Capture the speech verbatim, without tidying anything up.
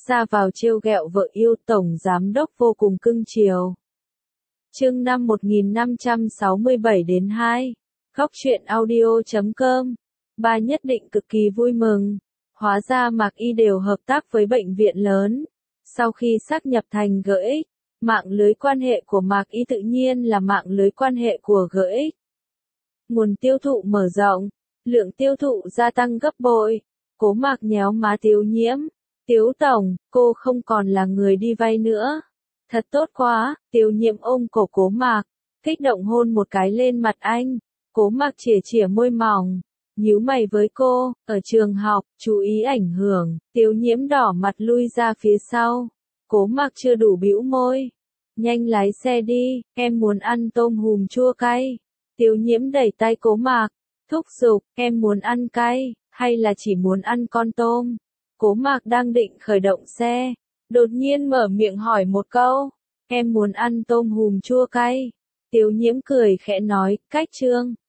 ra vào trêu ghẹo vợ yêu, tổng giám đốc vô cùng cưng chiều. Chương năm một nghìn năm trăm sáu mươi bảy đến hai. Góc truyện audio chấm com. Ba nhất định cực kỳ vui mừng. Hóa ra Mạc Y đều hợp tác với bệnh viện lớn. Sau khi xác nhập thành giê ích, mạng lưới quan hệ của Mạc Y tự nhiên là mạng lưới quan hệ của giê ích. Nguồn tiêu thụ mở rộng, lượng tiêu thụ gia tăng gấp bội. Cố Mạc nhéo má Tiếu Nhiễm. Tiếu tổng, cô không còn là người đi vay nữa. Thật tốt quá. Tiếu Nhiễm ôm cổ Cố Mạc, kích động hôn một cái lên mặt anh. Cố Mạc chỉa chỉa môi mỏng, nhíu mày với cô. Ở trường học, chú ý ảnh hưởng. Tiếu Nhiễm đỏ mặt lui ra phía sau. Cố Mạc chưa đủ bĩu môi. Nhanh lái xe đi, em muốn ăn tôm hùm chua cay. Tiếu Nhiễm đẩy tay Cố Mạc, thúc giục, em muốn ăn cay, hay là chỉ muốn ăn con tôm? Cố Mạc đang định khởi động xe, đột nhiên mở miệng hỏi một câu, em muốn ăn tôm hùm chua cay. Tiếu Nhiễm cười khẽ nói, cách trương.